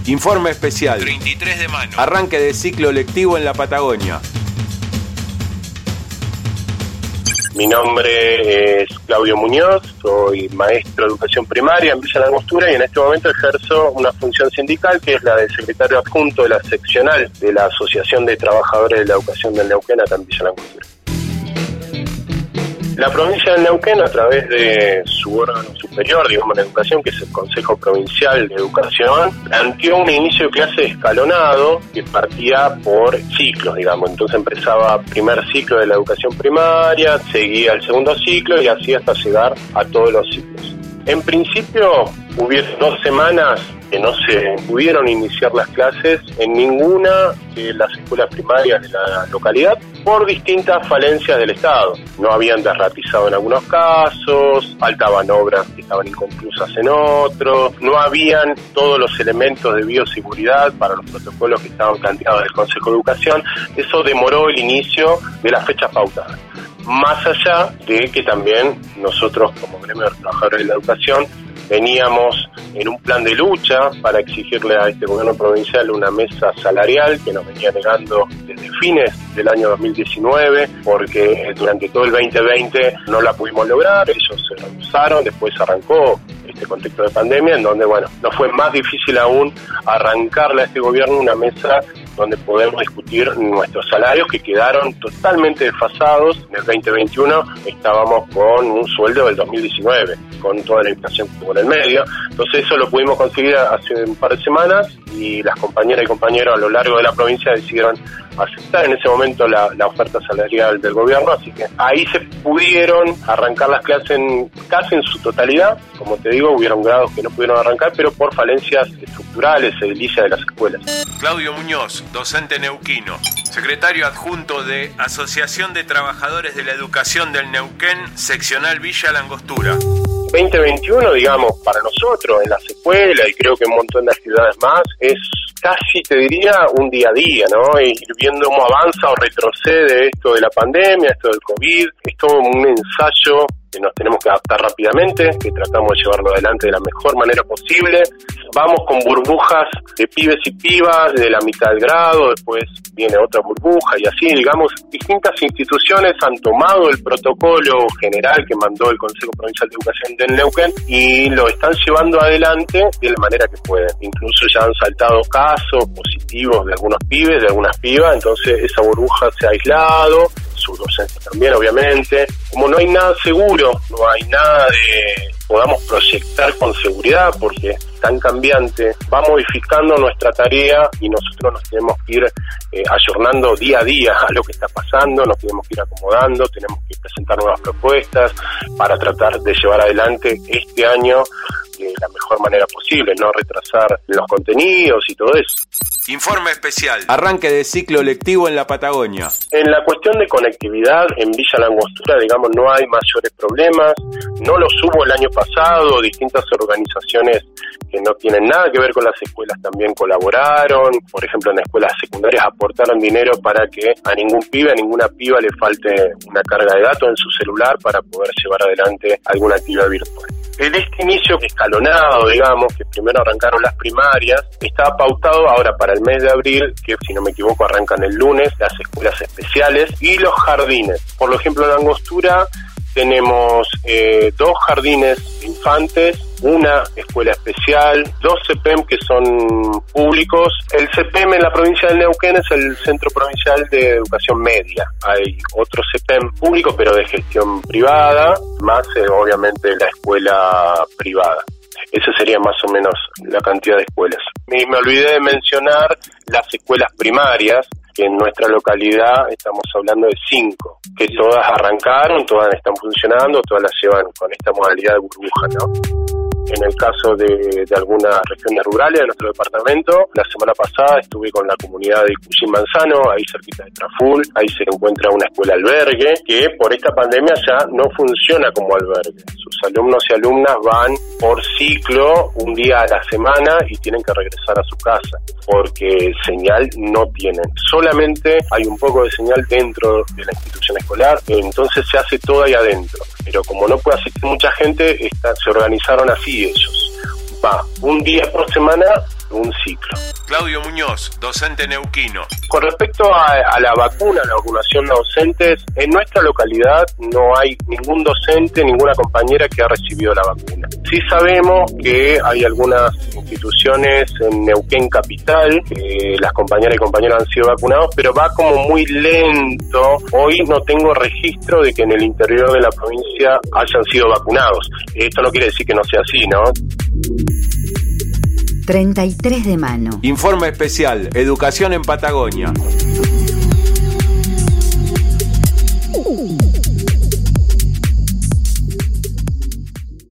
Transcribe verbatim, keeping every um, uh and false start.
Informe especial. treinta y tres de mano. Arranque de ciclo lectivo en la Patagonia. Mi nombre es Claudio Muñoz, soy maestro de educación primaria en Villa Langostura y en este momento ejerzo una función sindical que es la de secretario adjunto de la seccional de la Asociación de Trabajadores de la Educación del Neuquén acá en Villa Langostura. La provincia del Neuquén, a través de su órgano superior, digamos, de educación, que es el Consejo Provincial de Educación, planteó un inicio de clase escalonado que partía por ciclos, digamos. Entonces empezaba primer ciclo de la educación primaria, seguía el segundo ciclo y así hasta llegar a todos los ciclos. En principio, hubieron dos semanas que no se pudieron iniciar las clases en ninguna de las escuelas primarias de la localidad por distintas falencias del Estado. No habían derratizado en algunos casos, faltaban obras que estaban inconclusas en otros, no habían todos los elementos de bioseguridad para los protocolos que estaban planteados del Consejo de Educación. Eso demoró el inicio de las fechas pautadas. Más allá de que también nosotros, como gremio de trabajadores de la educación, veníamos en un plan de lucha para exigirle a este gobierno provincial una mesa salarial que nos venía negando desde fines del año dos mil diecinueve, porque durante todo el veinte veinte no la pudimos lograr, ellos se rehusaron, después arrancó este contexto de pandemia, en donde, bueno, nos fue más difícil aún arrancarle a este gobierno una mesa donde podemos discutir nuestros salarios que quedaron totalmente desfasados. En el veinte veintiuno estábamos con un sueldo del dos mil diecinueve, con toda la inflación que hubo en el medio. Entonces eso lo pudimos conseguir hace un par de semanas y las compañeras y compañeros a lo largo de la provincia decidieron aceptar en ese momento la, la oferta salarial del gobierno, así que ahí se pudieron arrancar las clases en, casi en su totalidad. Como te digo, hubieron grados que no pudieron arrancar, pero por falencias estructurales, edilicias de las escuelas. Claudio Muñoz, docente neuquino, secretario adjunto de Asociación de Trabajadores de la Educación del Neuquén, seccional Villa Langostura. veinte veintiuno, digamos, para nosotros en las escuelas y creo que en un montón de ciudades más, es casi, te diría, un día a día, ¿no? Ir viendo cómo avanza o retrocede esto de la pandemia, esto del COVID, es todo un ensayo que nos tenemos que adaptar rápidamente, que tratamos de llevarlo adelante de la mejor manera posible. Vamos con burbujas de pibes y pibas de la mitad del grado, después viene otra burbuja y así, digamos, distintas instituciones han tomado el protocolo general que mandó el Consejo Provincial de Educación del Neuquén y lo están llevando adelante de la manera que pueden. Incluso ya han saltado casos positivos de algunos pibes, de algunas pibas, entonces esa burbuja se ha aislado, sus docentes también, obviamente. Como no hay nada seguro, no hay nada de podamos proyectar con seguridad porque es tan cambiante, va modificando nuestra tarea y nosotros nos tenemos que ir eh, ayornando día a día a lo que está pasando, nos tenemos que ir acomodando, tenemos que presentar nuevas propuestas para tratar de llevar adelante este año de la mejor manera posible, no retrasar los contenidos y todo eso. Informe especial. Arranque de ciclo lectivo en la Patagonia. En la cuestión de conectividad en Villa Langostura, digamos, no hay mayores problemas. No los hubo el año pasado. Distintas organizaciones que no tienen nada que ver con las escuelas también colaboraron. Por ejemplo, en escuelas secundarias aportaron dinero para que a ningún pibe, a ninguna piba le falte una carga de datos en su celular para poder llevar adelante alguna actividad virtual. En este inicio escalonado, digamos, que primero arrancaron las primarias, estaba pautado ahora para el mes de abril, que si no me equivoco arrancan el lunes, las escuelas especiales y los jardines. Por ejemplo, en Langostura tenemos eh, dos jardines infantes, una escuela especial, dos C P E M que son públicos. El C P E M en la provincia del Neuquén es el Centro Provincial de Educación Media. Hay otro C P E M público pero de gestión privada, más eh, obviamente la escuela privada. Esa sería más o menos la cantidad de escuelas. Me, me olvidé de mencionar las escuelas primarias, que en nuestra localidad estamos hablando de cinco, que todas arrancaron, todas están funcionando, todas las llevan con esta modalidad de burbuja, ¿no? En el caso de, de algunas regiones rurales de nuestro departamento, la semana pasada estuve con la comunidad de Cuyín Manzano, ahí cerquita de Traful, ahí se encuentra una escuela albergue, que por esta pandemia ya no funciona como albergue. Sus alumnos y alumnas van por ciclo, un día a la semana, y tienen que regresar a su casa, porque señal no tienen. Solamente hay un poco de señal dentro de la institución escolar, entonces se hace todo ahí adentro. Pero como no puede asistir mucha gente, está, se organizaron así ellos. Un va un día por semana, un ciclo. Claudio Muñoz, docente neuquino. Con respecto a, a la vacuna, la vacunación de docentes, en nuestra localidad no hay ningún docente, ninguna compañera que ha recibido la vacuna. Sí sabemos que hay algunas instituciones en Neuquén Capital, que las compañeras y compañeros han sido vacunados, pero va como muy lento. Hoy no tengo registro de que en el interior de la provincia hayan sido vacunados. Esto no quiere decir que no sea así, ¿no? treinta y tres de mano. Informe especial, Educación en Patagonia.